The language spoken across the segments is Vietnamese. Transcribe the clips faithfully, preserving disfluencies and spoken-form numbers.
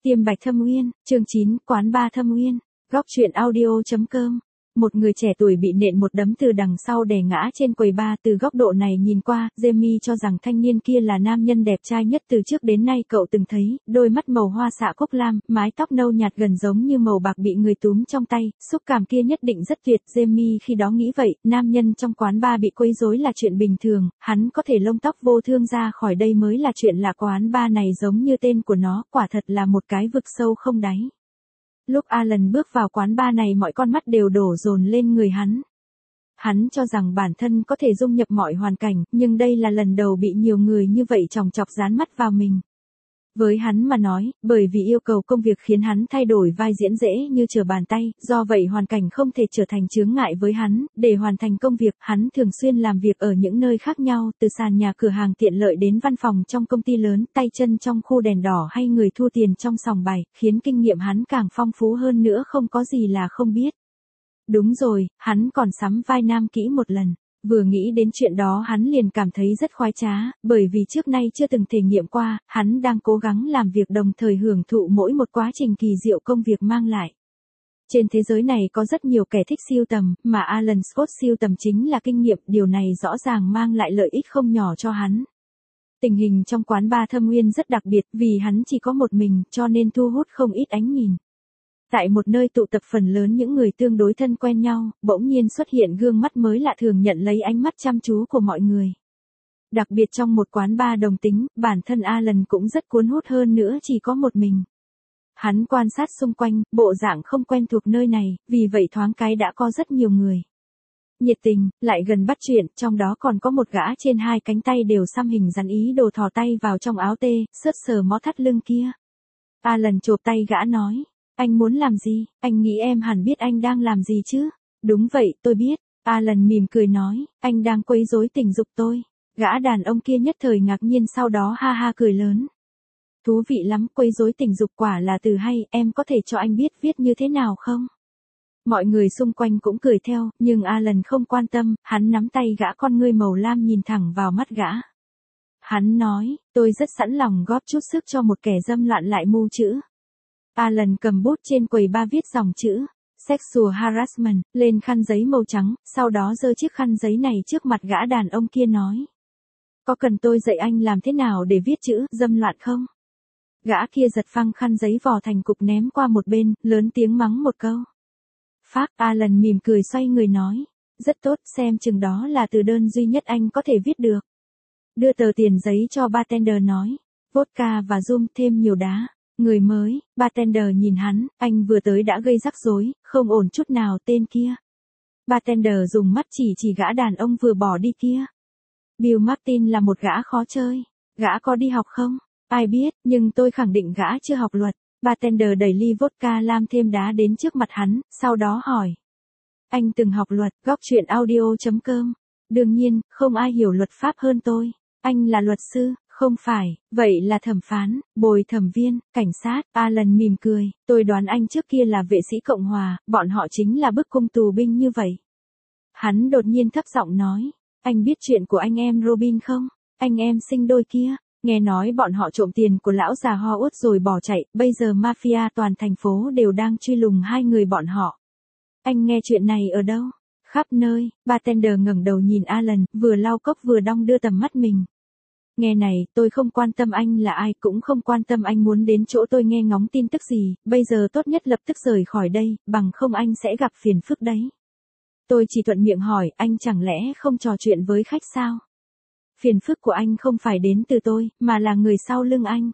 Tiêm Bạch Thâm Uyên, chương chín, quán ba Thâm Uyên, góc truyện audio chấm com. Một người trẻ tuổi bị nện một đấm từ đằng sau đè ngã trên quầy bar. Từ góc độ này nhìn qua, Jamie cho rằng thanh niên kia là nam nhân đẹp trai nhất từ trước đến nay cậu từng thấy, đôi mắt màu hoa xạ cúc lam, mái tóc nâu nhạt gần giống như màu bạc bị người túm trong tay, xúc cảm kia nhất định rất tuyệt. Jamie khi đó nghĩ vậy, nam nhân trong quán bar bị quấy rối là chuyện bình thường, hắn có thể lông tóc vô thương ra khỏi đây mới là chuyện lạ. Quán bar này giống như tên của nó, quả thật là một cái vực sâu không đáy. Lúc Alan bước vào quán bar này mọi con mắt đều đổ dồn lên người hắn. Hắn cho rằng bản thân có thể dung nhập mọi hoàn cảnh, nhưng đây là lần đầu bị nhiều người như vậy chòng chọc dán mắt vào mình. Với hắn mà nói, bởi vì yêu cầu công việc khiến hắn thay đổi vai diễn dễ như trở bàn tay, do vậy hoàn cảnh không thể trở thành chướng ngại với hắn. Để hoàn thành công việc, hắn thường xuyên làm việc ở những nơi khác nhau, từ sàn nhà cửa hàng tiện lợi đến văn phòng trong công ty lớn, tay chân trong khu đèn đỏ hay người thu tiền trong sòng bài, khiến kinh nghiệm hắn càng phong phú hơn nữa, không có gì là không biết. Đúng rồi, hắn còn sắm vai nam kỹ một lần. Vừa nghĩ đến chuyện đó hắn liền cảm thấy rất khoái trá, bởi vì trước nay chưa từng thể nghiệm qua, hắn đang cố gắng làm việc đồng thời hưởng thụ mỗi một quá trình kỳ diệu công việc mang lại. Trên thế giới này có rất nhiều kẻ thích sưu tầm, mà Alan Scott sưu tầm chính là kinh nghiệm, điều này rõ ràng mang lại lợi ích không nhỏ cho hắn. Tình hình trong quán bar Thâm Uyên rất đặc biệt, vì hắn chỉ có một mình, cho nên thu hút không ít ánh nhìn. Tại một nơi tụ tập phần lớn những người tương đối thân quen nhau, bỗng nhiên xuất hiện gương mắt mới lạ thường nhận lấy ánh mắt chăm chú của mọi người. Đặc biệt trong một quán bar đồng tính, bản thân Alan cũng rất cuốn hút hơn nữa chỉ có một mình. Hắn quan sát xung quanh, bộ dạng không quen thuộc nơi này, vì vậy thoáng cái đã có rất nhiều người. Nhiệt tình, lại gần bắt chuyện, trong đó còn có một gã trên hai cánh tay đều xăm hình rắn ý đồ thò tay vào trong áo tê, sớt sờ mó thắt lưng kia. Alan chộp tay gã nói. Anh muốn làm gì? Anh nghĩ em hẳn biết anh đang làm gì chứ? Đúng vậy, tôi biết. Alan mỉm cười nói, anh đang quấy rối tình dục tôi. Gã đàn ông kia nhất thời ngạc nhiên, sau đó ha ha cười lớn. Thú vị lắm, quấy rối tình dục quả là từ hay, em có thể cho anh biết viết như thế nào không? Mọi người xung quanh cũng cười theo, nhưng Alan không quan tâm, hắn nắm tay gã, con ngươi màu lam nhìn thẳng vào mắt gã. Hắn nói, tôi rất sẵn lòng góp chút sức cho một kẻ dâm loạn lại mù chữ. Alan cầm bút trên quầy bar viết dòng chữ Sexual Harassment lên khăn giấy màu trắng, sau đó giơ chiếc khăn giấy này trước mặt gã đàn ông kia nói. Có cần tôi dạy anh làm thế nào để viết chữ dâm loạn không? Gã kia giật phăng khăn giấy vò thành cục ném qua một bên, lớn tiếng mắng một câu. Phác. Alan mỉm cười xoay người nói. Rất tốt, xem chừng đó là từ đơn duy nhất anh có thể viết được. Đưa tờ tiền giấy cho bartender nói. Vodka và rum, thêm nhiều đá. Người mới, bartender nhìn hắn, anh vừa tới đã gây rắc rối, không ổn chút nào tên kia. Bartender dùng mắt chỉ chỉ gã đàn ông vừa bỏ đi kia. Bill Martin là một gã khó chơi. Gã có đi học không? Ai biết, nhưng tôi khẳng định gã chưa học luật. Bartender đẩy ly vodka lam thêm đá đến trước mặt hắn, sau đó hỏi. Anh từng học luật, góc truyện audio chấm com. Đương nhiên, không ai hiểu luật pháp hơn tôi. Anh là luật sư. Không phải, vậy là thẩm phán, bồi thẩm viên, cảnh sát. Alan mỉm cười, tôi đoán anh trước kia là vệ sĩ Cộng Hòa, bọn họ chính là bức cung tù binh như vậy. Hắn đột nhiên thấp giọng nói, anh biết chuyện của anh em Robin không? Anh em sinh đôi kia, nghe nói bọn họ trộm tiền của lão già Howard rồi bỏ chạy, bây giờ mafia toàn thành phố đều đang truy lùng hai người bọn họ. Anh nghe chuyện này ở đâu? Khắp nơi. Bartender ngẩng đầu nhìn Alan, vừa lau cốc vừa đong đưa tầm mắt mình. Nghe này, tôi không quan tâm anh là ai, cũng không quan tâm anh muốn đến chỗ tôi nghe ngóng tin tức gì, bây giờ tốt nhất lập tức rời khỏi đây, bằng không anh sẽ gặp phiền phức đấy. Tôi chỉ thuận miệng hỏi, anh chẳng lẽ không trò chuyện với khách sao? Phiền phức của anh không phải đến từ tôi, mà là người sau lưng anh.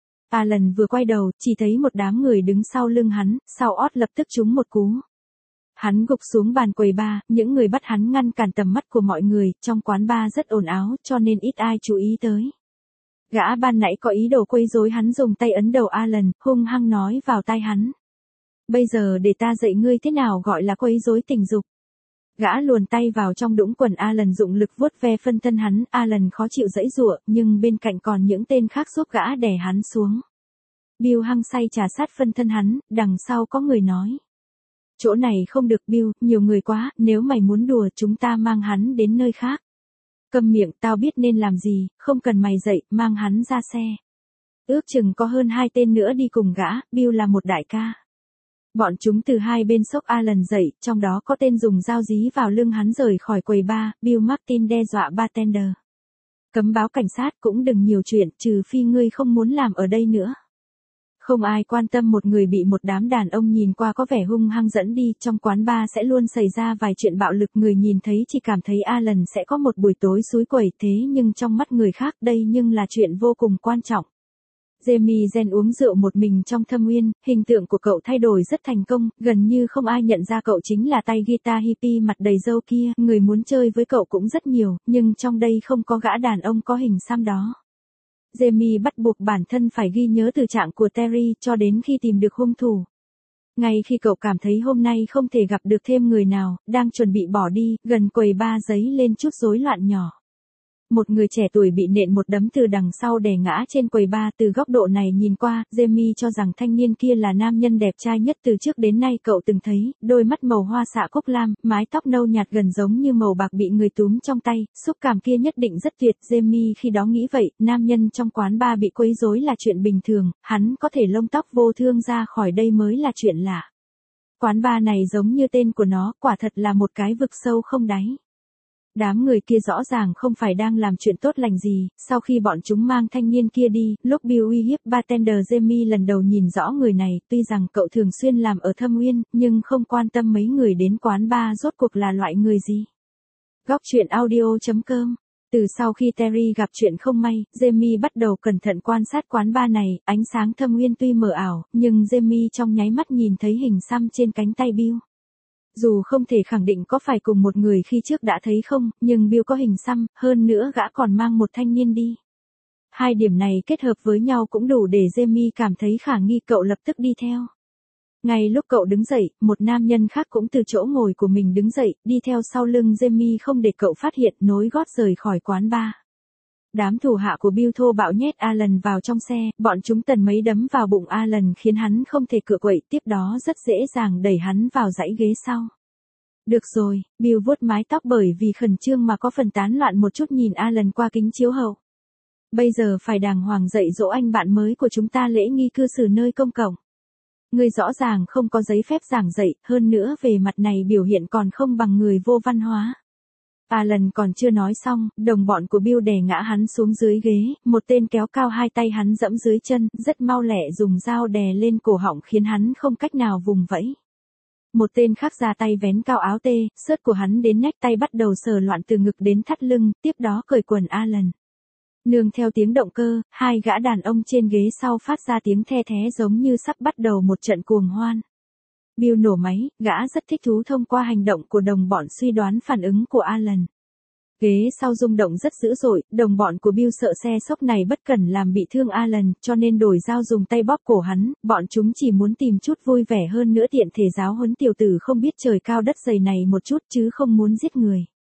Alan vừa quay đầu, chỉ thấy một đám người đứng sau lưng hắn, sau ót lập tức trúng một cú. Hắn gục xuống bàn quầy bar, những người bắt hắn ngăn cản tầm mắt của mọi người, trong quán bar rất ồn ào, cho nên ít ai chú ý tới. Gã ban nãy có ý đồ quấy rối hắn dùng tay ấn đầu Alan, hung hăng nói vào tai hắn. Bây giờ để ta dạy ngươi thế nào gọi là quấy rối tình dục. Gã luồn tay vào trong đũng quần Alan dụng lực vuốt ve phân thân hắn, Alan khó chịu giãy giụa, nhưng bên cạnh còn những tên khác giúp gã đè hắn xuống. Bill hăng say trà sát phân thân hắn, đằng sau có người nói. Chỗ này không được Bill, nhiều người quá, nếu mày muốn đùa chúng ta mang hắn đến nơi khác. Câm miệng, tao biết nên làm gì, không cần mày dạy, mang hắn ra xe. ước chừng có hơn hai tên nữa đi cùng gã, Bill là một đại ca. Bọn chúng từ hai bên xốc Alan dậy, trong đó có tên dùng dao dí vào lưng hắn rời khỏi quầy bar, Bill Martin đe dọa bartender. Cấm báo cảnh sát cũng đừng nhiều chuyện, trừ phi ngươi không muốn làm ở đây nữa. Không ai quan tâm một người bị một đám đàn ông nhìn qua có vẻ hung hăng dẫn đi, trong quán bar sẽ luôn xảy ra vài chuyện bạo lực, người nhìn thấy chỉ cảm thấy Alan sẽ có một buổi tối xúi quẩy, thế nhưng trong mắt người khác đây nhưng là chuyện vô cùng quan trọng. Jamie Zen uống rượu một mình trong thâm uyên, hình tượng của cậu thay đổi rất thành công, gần như không ai nhận ra cậu chính là tay guitar hippie mặt đầy râu kia, người muốn chơi với cậu cũng rất nhiều, nhưng trong đây không có gã đàn ông có hình xăm đó. Jamie bắt buộc bản thân phải ghi nhớ từ trạng của Terry cho đến khi tìm được hung thủ. Ngay khi cậu cảm thấy hôm nay không thể gặp được thêm người nào, đang chuẩn bị bỏ đi, gần quầy bar giấy lên chút rối loạn nhỏ. Một người trẻ tuổi bị nện một đấm từ đằng sau đè ngã trên quầy bar, từ góc độ này nhìn qua, Jamie cho rằng thanh niên kia là nam nhân đẹp trai nhất từ trước đến nay cậu từng thấy, đôi mắt màu hoa xạ cúc lam, mái tóc nâu nhạt gần giống như màu bạc bị người túm trong tay, xúc cảm kia nhất định rất tuyệt. Jamie khi đó nghĩ vậy, nam nhân trong quán bar bị quấy rối là chuyện bình thường, hắn có thể lông tóc vô thương ra khỏi đây mới là chuyện lạ. Quán bar này giống như tên của nó, quả thật là một cái vực sâu không đáy. Đám người kia rõ ràng không phải đang làm chuyện tốt lành gì, sau khi bọn chúng mang thanh niên kia đi, lúc Bill uy hiếp bartender Jamie lần đầu nhìn rõ người này, tuy rằng cậu thường xuyên làm ở thâm uyên, nhưng không quan tâm mấy người đến quán bar rốt cuộc là loại người gì. Góc truyện audio chấm com. Từ sau khi Terry gặp chuyện không may, Jamie bắt đầu cẩn thận quan sát quán bar này, ánh sáng thâm uyên tuy mờ ảo, nhưng Jamie trong nháy mắt nhìn thấy hình xăm trên cánh tay Bill. Dù không thể khẳng định có phải cùng một người khi trước đã thấy không, nhưng Bill có hình xăm, hơn nữa gã còn mang một thanh niên đi. Hai điểm này kết hợp với nhau cũng đủ để Jamie cảm thấy khả nghi, cậu lập tức đi theo. Ngay lúc cậu đứng dậy, một nam nhân khác cũng từ chỗ ngồi của mình đứng dậy, đi theo sau lưng Jamie không để cậu phát hiện, nối gót rời khỏi quán bar. Đám thủ hạ của Bill thô bạo nhét Alan vào trong xe, bọn chúng tần mấy đấm vào bụng Alan khiến hắn không thể cựa quậy, tiếp đó rất dễ dàng đẩy hắn vào dãy ghế sau. Được rồi, Bill vuốt mái tóc bởi vì khẩn trương mà có phần tán loạn một chút, nhìn Alan qua kính chiếu hậu. Bây giờ phải đàng hoàng dạy dỗ anh bạn mới của chúng ta lễ nghi cư xử nơi công cộng. Người rõ ràng không có giấy phép giảng dạy, hơn nữa về mặt này biểu hiện còn không bằng người vô văn hóa. Alan còn chưa nói xong, đồng bọn của Bill đè ngã hắn xuống dưới ghế, một tên kéo cao hai tay hắn dẫm dưới chân, rất mau lẹ dùng dao đè lên cổ họng khiến hắn không cách nào vùng vẫy. Một tên khác ra tay vén cao áo tê, sớt của hắn đến nách, tay bắt đầu sờ loạn từ ngực đến thắt lưng, tiếp đó cởi quần Alan. Nương theo tiếng động cơ, hai gã đàn ông trên ghế sau phát ra tiếng the thé giống như sắp bắt đầu một trận cuồng hoan. Bill nổ máy, gã rất thích thú thông qua hành động của đồng bọn suy đoán phản ứng của Alan. Ghế sau rung động rất dữ dội, đồng bọn của Bill sợ xe sốc này bất cẩn làm bị thương Alan, cho nên đổi dao dùng tay bóp cổ hắn, bọn chúng chỉ muốn tìm chút vui vẻ hơn nữa tiện thể giáo huấn tiểu tử không biết trời cao đất dày này một chút chứ không muốn giết người.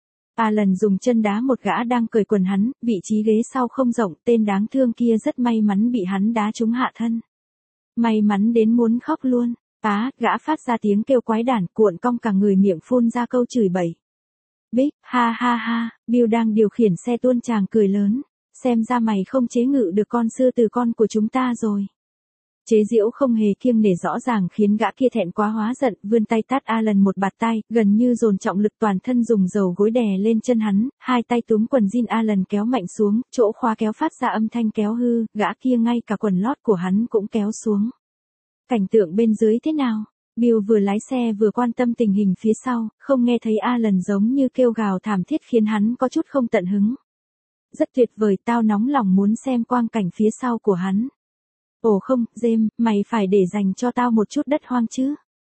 Alan dùng chân đá một gã đang cởi quần hắn, vị trí ghế sau không rộng, tên đáng thương kia rất may mắn bị hắn đá trúng hạ thân. May mắn đến muốn khóc luôn. Á, gã phát ra tiếng kêu quái đản, cuộn cong cả người, miệng phun ra câu chửi bậy. Bích, ha ha ha, Bill đang điều khiển xe tuôn tràng cười lớn. Xem ra mày không chế ngự được con sư tử con của chúng ta rồi. Chế giễu không hề kiêng nể rõ ràng khiến gã kia thẹn quá hóa giận, vươn tay tát Alan một bạt tay, gần như dồn trọng lực toàn thân dùng dầu gối đè lên chân hắn, hai tay túm quần jean Alan kéo mạnh xuống, chỗ khóa kéo phát ra âm thanh kéo hư, gã kia ngay cả quần lót của hắn cũng kéo xuống. Cảnh tượng bên dưới thế nào? Bill vừa lái xe vừa quan tâm tình hình phía sau, không nghe thấy Alan giống như kêu gào thảm thiết khiến hắn có chút không tận hứng. Rất tuyệt vời, tao nóng lòng muốn xem quang cảnh phía sau của hắn. Ồ không, James, mày phải để dành cho tao một chút đất hoang chứ.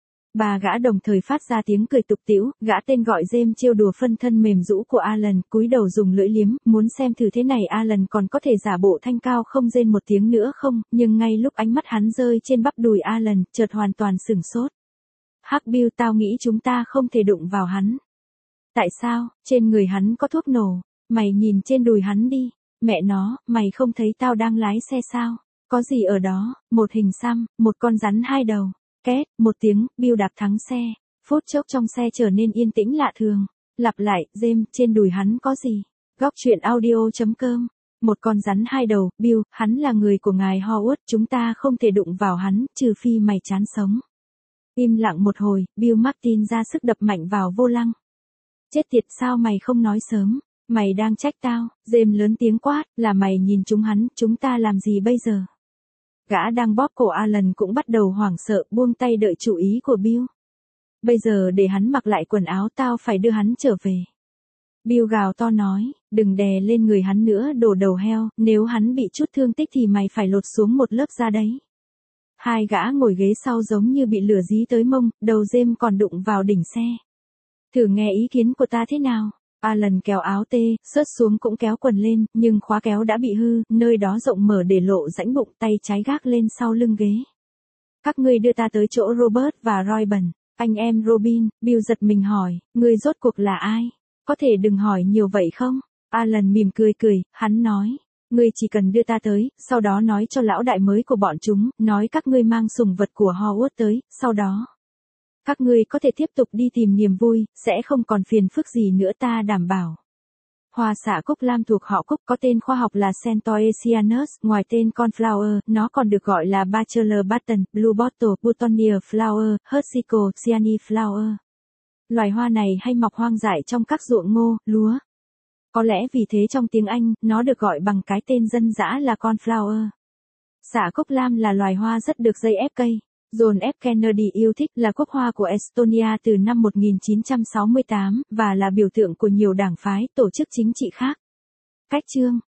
Ba gã đồng thời phát ra tiếng cười tục tĩu, gã tên gọi James trêu đùa phân thân mềm rũ của Alan, cúi đầu dùng lưỡi liếm, muốn xem thử thế này Alan còn có thể giả bộ thanh cao không rên một tiếng nữa không, nhưng ngay lúc ánh mắt hắn rơi trên bắp đùi Alan, chợt hoàn toàn sửng sốt. Hắc Bill, tao nghĩ chúng ta không thể đụng vào hắn. Tại sao? Trên người hắn có thuốc nổ, mày nhìn trên đùi hắn đi, mẹ nó, mày không thấy tao đang lái xe sao? Có gì ở đó, một hình xăm, một con rắn hai đầu. Két, một tiếng, Bill đạp thắng xe. Phút chốc trong xe trở nên yên tĩnh lạ thường. Lặp lại, James, trên đùi hắn có gì? Góc truyện audio chấm com Một con rắn hai đầu, Bill, hắn là người của ngài Howard, chúng ta không thể đụng vào hắn, trừ phi mày chán sống. Im lặng một hồi, Bill Martin ra sức đập mạnh vào vô lăng. Chết tiệt, sao mày không nói sớm? Mày đang trách tao? James lớn tiếng quát, là mày nhìn chúng hắn, chúng ta làm gì bây giờ? Gã đang bóp cổ Alan cũng bắt đầu hoảng sợ, buông tay đợi chủ ý của Bill. Bây giờ để hắn mặc lại quần áo, tao phải đưa hắn trở về. Bill gào to nói, đừng đè lên người hắn nữa, đồ đầu heo, nếu hắn bị chút thương tích thì mày phải lột xuống một lớp da đấy. Hai gã ngồi ghế sau giống như bị lửa dí tới mông, đầu James còn đụng vào đỉnh xe. Thử nghe ý kiến của ta thế nào? Alan kéo áo tê, sớt xuống cũng kéo quần lên, nhưng khóa kéo đã bị hư, nơi đó rộng mở để lộ rãnh bụng, tay trái gác lên sau lưng ghế. Các ngươi đưa ta tới chỗ Robert và Royben. Anh em Robin, Bill giật mình hỏi, ngươi rốt cuộc là ai? Có thể đừng hỏi nhiều vậy không? Alan mỉm cười cười, hắn nói, ngươi chỉ cần đưa ta tới, sau đó nói cho lão đại mới của bọn chúng, nói các ngươi mang sủng vật của Howard tới, sau đó các ngươi có thể tiếp tục đi tìm niềm vui, sẽ không còn phiền phức gì nữa, ta đảm bảo. Hoa xạ cúc lam thuộc họ cúc có tên khoa học là Centoesianus, ngoài tên Cornflower, nó còn được gọi là Bachelor Button, Blue Bottle, Boutonniere Flower, Hersico, Cyanide Flower. Loài hoa này hay mọc hoang dại trong các ruộng ngô, lúa. Có lẽ vì thế trong tiếng Anh, nó được gọi bằng cái tên dân dã là Cornflower. Xạ cúc lam là loài hoa rất được dây ép cây. John F. Kennedy yêu thích, là quốc hoa của Estonia từ năm một nghìn chín trăm sáu mươi tám, và là biểu tượng của nhiều đảng phái, tổ chức chính trị khác. Cách chương